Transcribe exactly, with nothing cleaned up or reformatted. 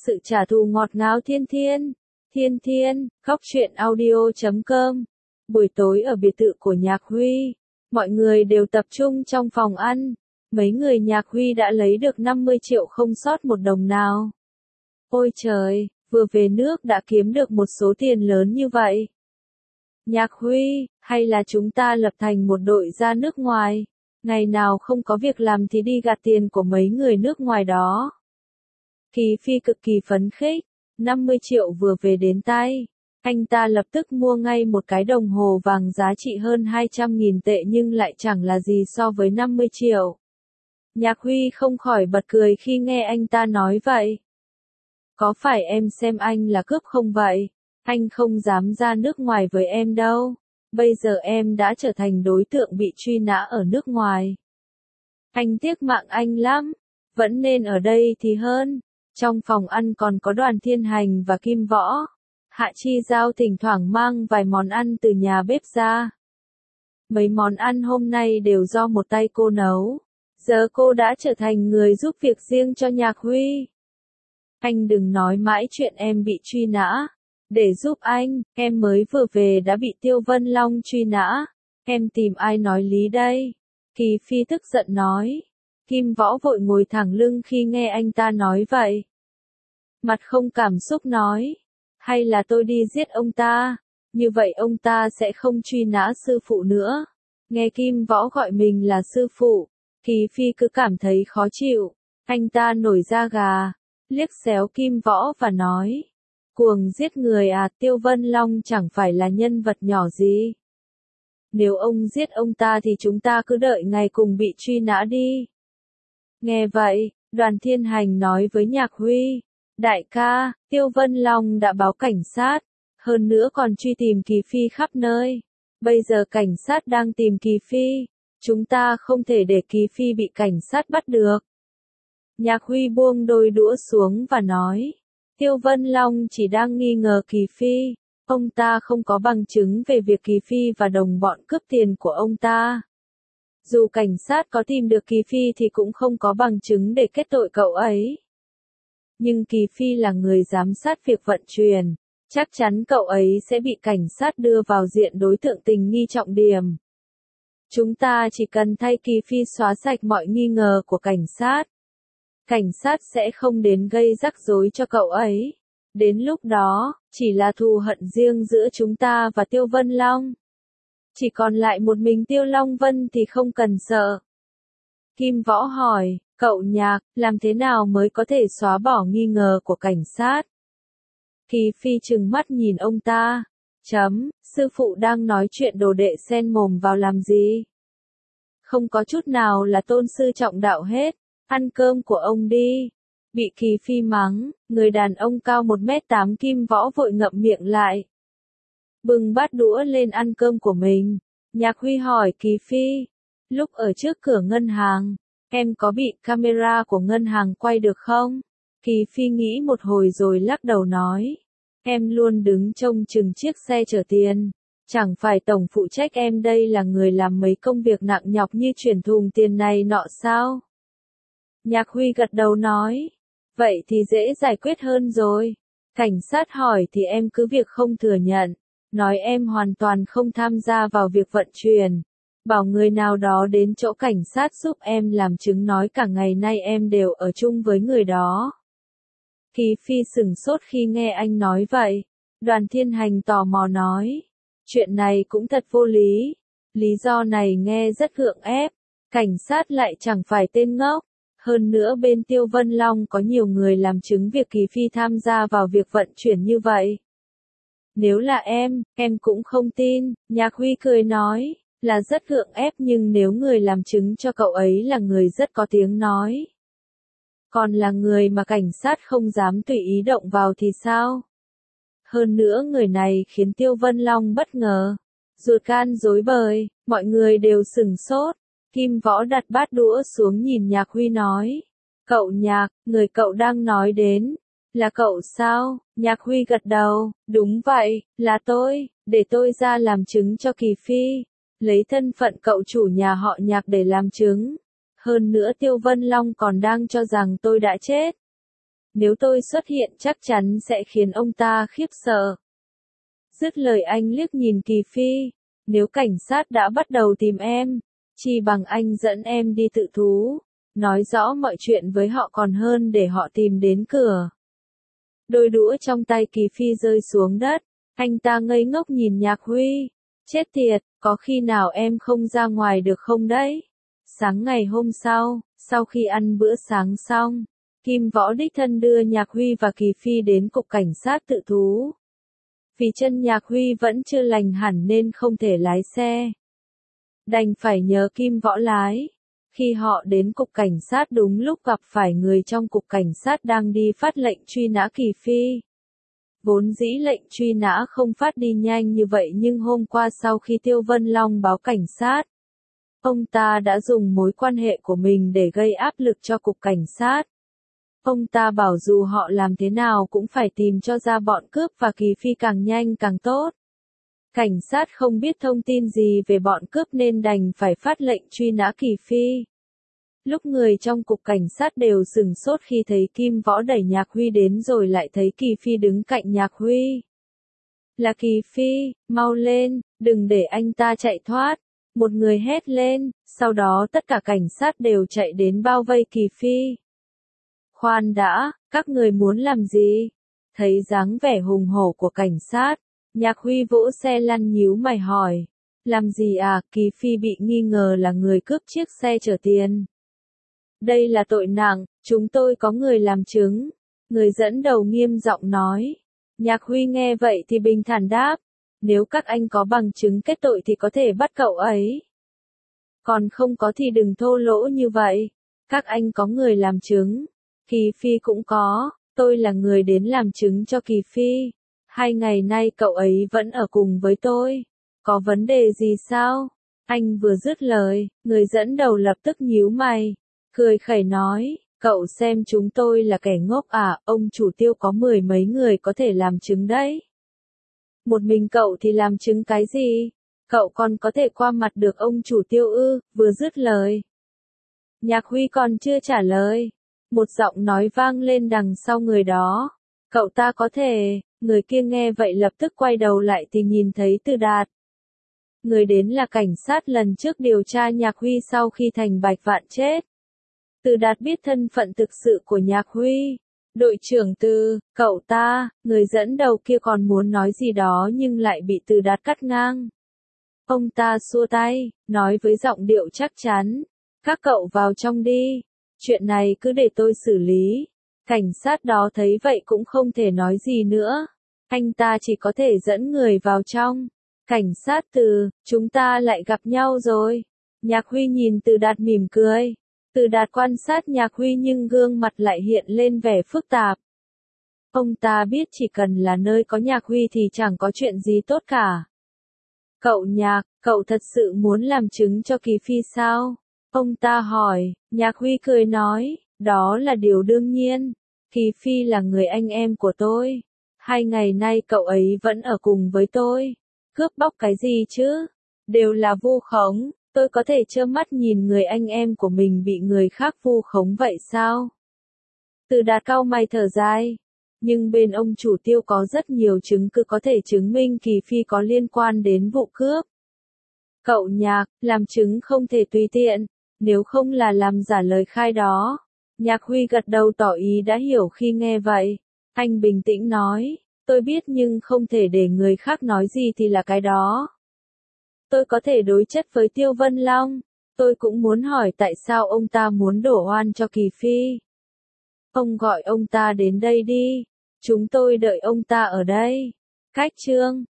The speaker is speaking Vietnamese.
sự trả thù ngọt ngào thiên thiên. Thiên thiên, khóc chuyện audio chấm com. Buổi tối ở biệt thự của Nhạc Huy, mọi người đều tập trung trong phòng ăn. Mấy người Nhạc Huy đã lấy được năm mươi triệu không sót một đồng nào. Ôi trời, vừa về nước đã kiếm được một số tiền lớn như vậy. Nhạc Huy, hay là chúng ta lập thành một đội ra nước ngoài, ngày nào không có việc làm thì đi gạt tiền của mấy người nước ngoài đó. Kỳ Phi cực kỳ phấn khích, năm mươi triệu vừa về đến tay. Anh ta lập tức mua ngay một cái đồng hồ vàng giá trị hơn hai trăm nghìn tệ nhưng lại chẳng là gì so với năm mươi triệu. Nhạc Huy không khỏi bật cười khi nghe anh ta nói vậy. Có phải em xem anh là cướp không vậy? Anh không dám ra nước ngoài với em đâu. Bây giờ em đã trở thành đối tượng bị truy nã ở nước ngoài. Anh tiếc mạng anh lắm. Vẫn nên ở đây thì hơn. Trong phòng ăn còn có Đoàn Thiên Hành và Kim Võ. Hạ Chi Giao thỉnh thoảng mang vài món ăn từ nhà bếp ra. Mấy món ăn hôm nay đều do một tay cô nấu. Giờ cô đã trở thành người giúp việc riêng cho Nhạc Huy. Anh đừng nói mãi chuyện em bị truy nã. Để giúp anh, em mới vừa về đã bị Tiêu Vân Long truy nã. Em tìm ai nói lý đây? Kỳ Phi tức giận nói. Kim Võ vội ngồi thẳng lưng khi nghe anh ta nói vậy. Mặt không cảm xúc nói. Hay là tôi đi giết ông ta? Như vậy ông ta sẽ không truy nã sư phụ nữa. Nghe Kim Võ gọi mình là sư phụ, Kỳ Phi cứ cảm thấy khó chịu. Anh ta nổi da gà, liếc xéo Kim Võ và nói. Cuồng giết người à, Tiêu Vân Long chẳng phải là nhân vật nhỏ gì. Nếu ông giết ông ta thì chúng ta cứ đợi ngày cùng bị truy nã đi. Nghe vậy, Đoàn Thiên Hành nói với Nhạc Huy. Đại ca, Tiêu Vân Long đã báo cảnh sát, hơn nữa còn truy tìm Kỳ Phi khắp nơi. Bây giờ cảnh sát đang tìm Kỳ Phi, chúng ta không thể để Kỳ Phi bị cảnh sát bắt được. Nhạc Huy buông đôi đũa xuống và nói, Tiêu Vân Long chỉ đang nghi ngờ Kỳ Phi, ông ta không có bằng chứng về việc Kỳ Phi và đồng bọn cướp tiền của ông ta. Dù cảnh sát có tìm được Kỳ Phi thì cũng không có bằng chứng để kết tội cậu ấy. Nhưng Kỳ Phi là người giám sát việc vận chuyển, chắc chắn cậu ấy sẽ bị cảnh sát đưa vào diện đối tượng tình nghi trọng điểm. Chúng ta chỉ cần thay Kỳ Phi xóa sạch mọi nghi ngờ của cảnh sát. Cảnh sát sẽ không đến gây rắc rối cho cậu ấy. Đến lúc đó, chỉ là thù hận riêng giữa chúng ta và Tiêu Vân Long. Chỉ còn lại một mình Tiêu Long Vân thì không cần sợ. Kim Võ hỏi, cậu Nhạc, làm thế nào mới có thể xóa bỏ nghi ngờ của cảnh sát? Kỳ Phi trừng mắt nhìn ông ta. Chấm, sư phụ đang nói chuyện đồ đệ xen mồm vào làm gì? Không có chút nào là tôn sư trọng đạo hết. Ăn cơm của ông đi. Bị Kỳ Phi mắng, người đàn ông cao một mét tám Kim Võ vội ngậm miệng lại. Bưng bát đũa lên ăn cơm của mình. Nhạc Huy hỏi Kỳ Phi. Lúc ở trước cửa ngân hàng, em có bị camera của ngân hàng quay được không? Kỳ Phi nghĩ một hồi rồi lắc đầu nói. Em luôn đứng trông chừng chiếc xe chở tiền. Chẳng phải tổng phụ trách em đây là người làm mấy công việc nặng nhọc như chuyển thùng tiền này nọ sao? Nhạc Huy gật đầu nói. Vậy thì dễ giải quyết hơn rồi. Cảnh sát hỏi thì em cứ việc không thừa nhận. Nói em hoàn toàn không tham gia vào việc vận chuyển. Bảo người nào đó đến chỗ cảnh sát giúp em làm chứng nói cả ngày nay em đều ở chung với người đó. Kỳ Phi sửng sốt khi nghe anh nói vậy. Đoàn Thiên Hành tò mò nói. Chuyện này cũng thật vô lý. Lý do này nghe rất gượng ép. Cảnh sát lại chẳng phải tên ngốc. Hơn nữa bên Tiêu Vân Long có nhiều người làm chứng việc Kỳ Phi tham gia vào việc vận chuyển như vậy. Nếu là em, em cũng không tin, Nhạc Huy cười nói, là rất gượng ép nhưng nếu người làm chứng cho cậu ấy là người rất có tiếng nói. Còn là người mà cảnh sát không dám tùy ý động vào thì sao? Hơn nữa người này khiến Tiêu Vân Long bất ngờ. Ruột gan rối bời, mọi người đều sửng sốt. Kim Võ đặt bát đũa xuống nhìn Nhạc Huy nói. Cậu Nhạc, người cậu đang nói đến. Là cậu sao? Nhạc Huy gật đầu. Đúng vậy, là tôi. Để tôi ra làm chứng cho Kỳ Phi. Lấy thân phận cậu chủ nhà họ Nhạc để làm chứng. Hơn nữa Tiêu Vân Long còn đang cho rằng tôi đã chết. Nếu tôi xuất hiện chắc chắn sẽ khiến ông ta khiếp sợ. Dứt lời anh liếc nhìn Kỳ Phi. Nếu cảnh sát đã bắt đầu tìm em, chi bằng anh dẫn em đi tự thú, nói rõ mọi chuyện với họ còn hơn để họ tìm đến cửa. Đôi đũa trong tay Kỳ Phi rơi xuống đất, anh ta ngây ngốc nhìn Nhạc Huy. Chết tiệt, có khi nào em không ra ngoài được không đấy? Sáng ngày hôm sau, sau khi ăn bữa sáng xong, Kim Võ đích thân đưa Nhạc Huy và Kỳ Phi đến cục cảnh sát tự thú. Vì chân Nhạc Huy vẫn chưa lành hẳn nên không thể lái xe. Đành phải nhờ Kim Võ lái. Khi họ đến cục cảnh sát đúng lúc gặp phải người trong cục cảnh sát đang đi phát lệnh truy nã Kỳ Phi. Vốn dĩ lệnh truy nã không phát đi nhanh như vậy nhưng hôm qua sau khi Tiêu Vân Long báo cảnh sát, ông ta đã dùng mối quan hệ của mình để gây áp lực cho cục cảnh sát. Ông ta bảo dù họ làm thế nào cũng phải tìm cho ra bọn cướp và Kỳ Phi càng nhanh càng tốt. Cảnh sát không biết thông tin gì về bọn cướp nên đành phải phát lệnh truy nã Kỳ Phi. Lúc người trong cục cảnh sát đều sửng sốt khi thấy Kim Võ đẩy Nhạc Huy đến rồi lại thấy Kỳ Phi đứng cạnh Nhạc Huy. Là Kỳ Phi, mau lên, đừng để anh ta chạy thoát. Một người hét lên, sau đó tất cả cảnh sát đều chạy đến bao vây Kỳ Phi. Khoan đã, các người muốn làm gì? Thấy dáng vẻ hùng hổ của cảnh sát, Nhạc Huy vỗ xe lăn nhíu mày hỏi. Làm gì à? Kỳ Phi bị nghi ngờ là người cướp chiếc xe chở tiền. Đây là tội nặng, chúng tôi có người làm chứng. Người dẫn đầu nghiêm giọng nói. Nhạc Huy nghe vậy thì bình thản đáp. Nếu các anh có bằng chứng kết tội thì có thể bắt cậu ấy. Còn không có thì đừng thô lỗ như vậy. Các anh có người làm chứng. Kỳ Phi cũng có, tôi là người đến làm chứng cho Kỳ Phi. Hai ngày nay cậu ấy vẫn ở cùng với tôi. Có vấn đề gì sao? Anh vừa dứt lời, người dẫn đầu lập tức nhíu mày. Cười khẩy nói, cậu xem chúng tôi là kẻ ngốc à, ông chủ Tiêu có mười mấy người có thể làm chứng đấy. Một mình cậu thì làm chứng cái gì? Cậu còn có thể qua mặt được ông chủ Tiêu ư? Vừa dứt lời. Nhạc Huy còn chưa trả lời. Một giọng nói vang lên đằng sau người đó. Cậu ta có thể, người kia nghe vậy lập tức quay đầu lại thì nhìn thấy Từ Đạt. Người đến là cảnh sát lần trước điều tra Nhạc Huy sau khi Thành Bạch Vạn chết. Từ Đạt biết thân phận thực sự của Nhạc Huy. Đội trưởng Từ, cậu ta, người dẫn đầu kia còn muốn nói gì đó nhưng lại bị Từ Đạt cắt ngang. Ông ta xua tay, nói với giọng điệu chắc chắn. Các cậu vào trong đi. Chuyện này cứ để tôi xử lý. Cảnh sát đó thấy vậy cũng không thể nói gì nữa. Anh ta chỉ có thể dẫn người vào trong. Cảnh sát Từ, chúng ta lại gặp nhau rồi. Nhạc Huy nhìn Từ Đạt mỉm cười. Từ Đạt quan sát Nhạc Huy nhưng gương mặt lại hiện lên vẻ phức tạp. Ông ta biết chỉ cần là nơi có Nhạc Huy thì chẳng có chuyện gì tốt cả. Cậu Nhạc, cậu thật sự muốn làm chứng cho Kỳ Phi sao? Ông ta hỏi. Nhạc Huy cười nói, đó là điều đương nhiên. Kỳ Phi là người anh em của tôi. Hai ngày nay cậu ấy vẫn ở cùng với tôi. Cướp bóc cái gì chứ? Đều là vu khống. Tôi có thể trơ mắt nhìn người anh em của mình bị người khác vu khống vậy sao? Từ Đạt cau mày thở dài. Nhưng bên ông chủ Tiêu có rất nhiều chứng cứ có thể chứng minh Kỳ Phi có liên quan đến vụ cướp. Cậu Nhạc, làm chứng không thể tùy tiện, nếu không là làm giả lời khai đó. Nhạc Huy gật đầu tỏ ý đã hiểu khi nghe vậy. Anh bình tĩnh nói, tôi biết nhưng không thể để người khác nói gì thì là cái đó. Tôi có thể đối chất với Tiêu Vân Long. Tôi cũng muốn hỏi tại sao ông ta muốn đổ oan cho Kỳ Phi. Ông gọi ông ta đến đây đi. Chúng tôi đợi ông ta ở đây. Cách chương